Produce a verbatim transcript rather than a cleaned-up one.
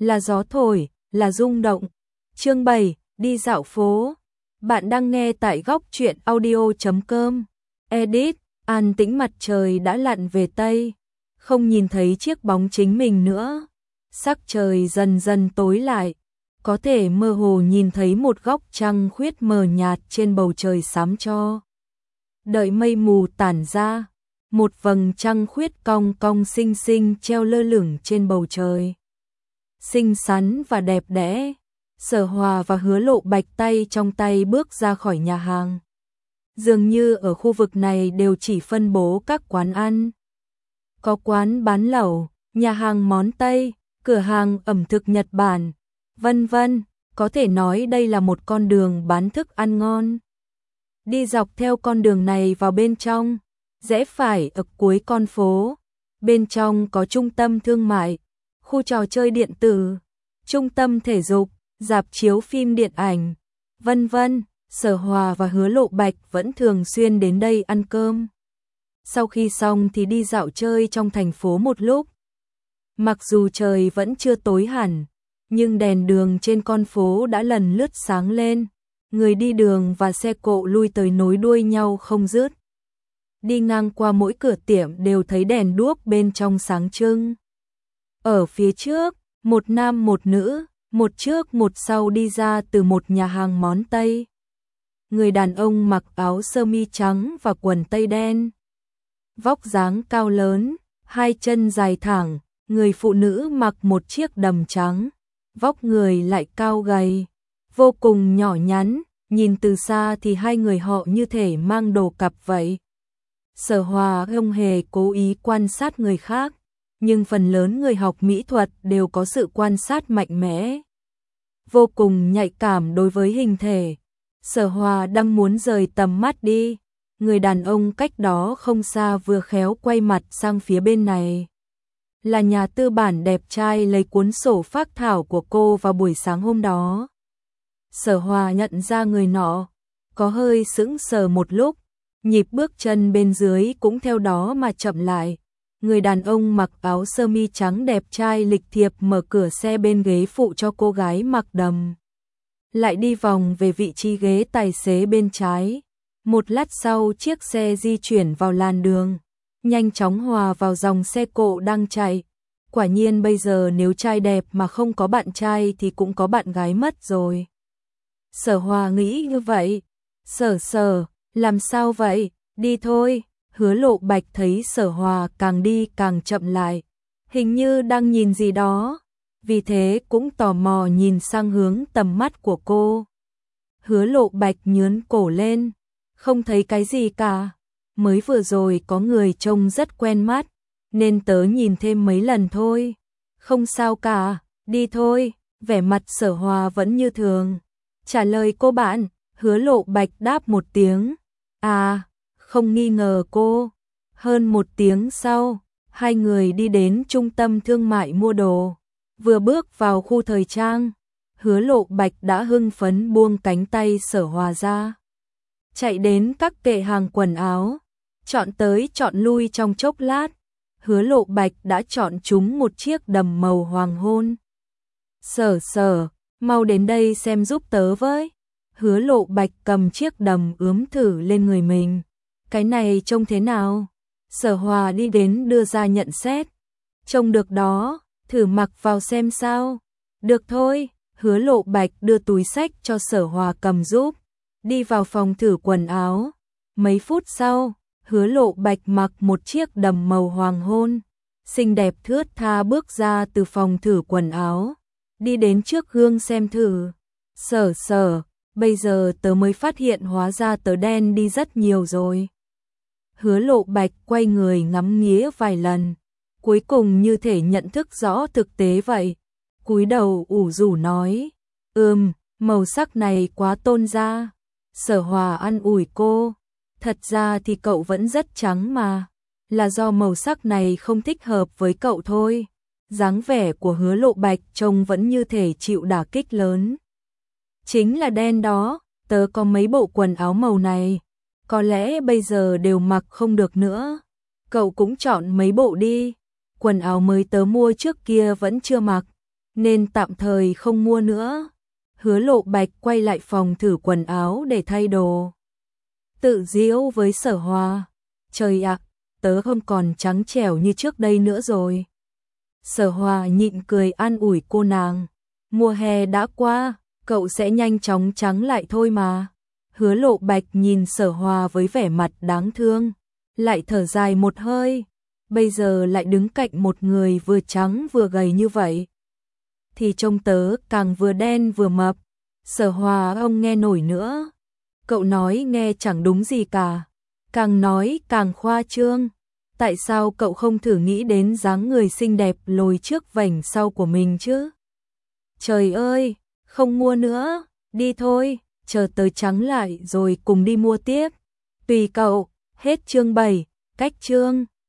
là gió thổi, là rung động. Chương bảy, đi dạo phố. Bạn đang nghe tại góc truyện audio chấm com. Edit, an tĩnh, mặt trời đã lặn về Tây, không nhìn thấy chiếc bóng chính mình nữa. Sắc trời dần dần tối lại, có thể mơ hồ nhìn thấy một góc trăng khuyết mờ nhạt trên bầu trời xám cho. Đợi mây mù tản ra, một vầng trăng khuyết cong cong xinh xinh treo lơ lửng trên bầu trời. Xinh xắn và đẹp đẽ, Sở Hòa và Hứa Lộ Bạch tay trong tay bước ra khỏi nhà hàng. Dường như ở khu vực này đều chỉ phân bố các quán ăn. Có quán bán lẩu, nhà hàng món Tây, cửa hàng ẩm thực Nhật Bản, vân vân, có thể nói đây là một con đường bán thức ăn ngon. Đi dọc theo con đường này vào bên trong, rẽ phải ở cuối con phố, bên trong có trung tâm thương mại, khu trò chơi điện tử, trung tâm thể dục, rạp chiếu phim điện ảnh, vân vân. Sở Hòa và Hứa Lộ Bạch vẫn thường xuyên đến đây ăn cơm. Sau khi xong thì đi dạo chơi trong thành phố một lúc. Mặc dù trời vẫn chưa tối hẳn, nhưng đèn đường trên con phố đã lần lướt sáng lên, người đi đường và xe cộ lui tới nối đuôi nhau không dứt. Đi ngang qua mỗi cửa tiệm đều thấy đèn đuốc bên trong sáng trưng. Ở phía trước, một nam một nữ, một trước một sau đi ra từ một nhà hàng món Tây. Người đàn ông mặc áo sơ mi trắng và quần tây đen, vóc dáng cao lớn, hai chân dài thẳng. Người phụ nữ mặc một chiếc đầm trắng, vóc người lại cao gầy, vô cùng nhỏ nhắn, nhìn từ xa thì hai người họ như thể mang đồ cặp vậy. Sở Hòa không hề cố ý quan sát người khác, nhưng phần lớn người học mỹ thuật đều có sự quan sát mạnh mẽ, vô cùng nhạy cảm đối với hình thể. Sở Hòa đang muốn rời tầm mắt đi, người đàn ông cách đó không xa vừa khéo quay mặt sang phía bên này. Là nhà tư bản đẹp trai lấy cuốn sổ phác thảo của cô vào buổi sáng hôm đó. Sở Hòa nhận ra người nọ, có hơi sững sờ một lúc, nhịp bước chân bên dưới cũng theo đó mà chậm lại. Người đàn ông mặc áo sơ mi trắng đẹp trai lịch thiệp mở cửa xe bên ghế phụ cho cô gái mặc đầm, lại đi vòng về vị trí ghế tài xế bên trái. Một lát sau chiếc xe di chuyển vào làn đường, nhanh chóng hòa vào dòng xe cộ đang chạy. Quả nhiên bây giờ nếu trai đẹp mà không có bạn trai thì cũng có bạn gái mất rồi. Sở Hòa nghĩ như vậy. Sở Sở, làm sao vậy? Đi thôi. Hứa Lộ Bạch thấy Sở Hòa càng đi càng chậm lại, hình như đang nhìn gì đó, vì thế cũng tò mò nhìn sang hướng tầm mắt của cô. Hứa Lộ Bạch nhướn cổ lên, không thấy cái gì cả. Mới vừa rồi có người trông rất quen mắt, nên tớ nhìn thêm mấy lần thôi. Không sao cả, đi thôi. Vẻ mặt Sở Hòa vẫn như thường, trả lời cô bạn. Hứa Lộ Bạch đáp một tiếng, à, không nghi ngờ cô. Hơn một tiếng sau, hai người đi đến trung tâm thương mại mua đồ. Vừa bước vào khu thời trang, Hứa Lộ Bạch đã hưng phấn buông cánh tay Sở Hòa ra, chạy đến các kệ hàng quần áo, chọn tới chọn lui. Trong chốc lát, Hứa Lộ Bạch đã chọn chúng một chiếc đầm màu hoàng hôn. Sở Sở, mau đến đây xem giúp tớ với. Hứa Lộ Bạch cầm chiếc đầm ướm thử lên người mình. Cái này trông thế nào? Sở Hòa đi đến đưa ra nhận xét. Trông được đó, thử mặc vào xem sao. Được thôi. Hứa Lộ Bạch đưa túi xách cho Sở Hòa cầm giúp, đi vào phòng thử quần áo. Mấy phút sau, Hứa Lộ Bạch mặc một chiếc đầm màu hoàng hôn, xinh đẹp thướt tha bước ra từ phòng thử quần áo, đi đến trước gương xem thử. Sở Sở, bây giờ tớ mới phát hiện hóa ra tớ đen đi rất nhiều rồi. Hứa Lộ Bạch quay người ngắm nghía vài lần, cuối cùng như thể nhận thức rõ thực tế vậy. Cúi đầu ủ rũ nói, ừm, màu sắc này quá tôn da. Sở Hòa an ủi cô, thật ra thì cậu vẫn rất trắng mà, là do màu sắc này không thích hợp với cậu thôi. Dáng vẻ của Hứa Lộ Bạch trông vẫn như thể chịu đả kích lớn. Chính là đen đó, tớ có mấy bộ quần áo màu này, có lẽ bây giờ đều mặc không được nữa. Cậu cũng chọn mấy bộ đi, quần áo mới tớ mua trước kia vẫn chưa mặc, nên tạm thời không mua nữa. Hứa Lộ Bạch quay lại phòng thử quần áo để thay đồ. Tự giễu với Sở Hòa, trời ạ, tớ không còn trắng trẻo như trước đây nữa rồi. Sở Hòa nhịn cười an ủi cô nàng, mùa hè đã qua, cậu sẽ nhanh chóng trắng lại thôi mà. Hứa Lộ Bạch nhìn Sở Hòa với vẻ mặt đáng thương, lại thở dài một hơi, bây giờ lại đứng cạnh một người vừa trắng vừa gầy như vậy, thì trông tớ càng vừa đen vừa mập. Sở Hòa không nghe nổi nữa, cậu nói nghe chẳng đúng gì cả, càng nói càng khoa trương. Tại sao cậu không thử nghĩ đến dáng người xinh đẹp lồi trước vành sau của mình chứ? Trời ơi, không mua nữa, đi thôi, chờ tới trắng lại rồi cùng đi mua tiếp. Tùy cậu, hết chương bảy, cách chương.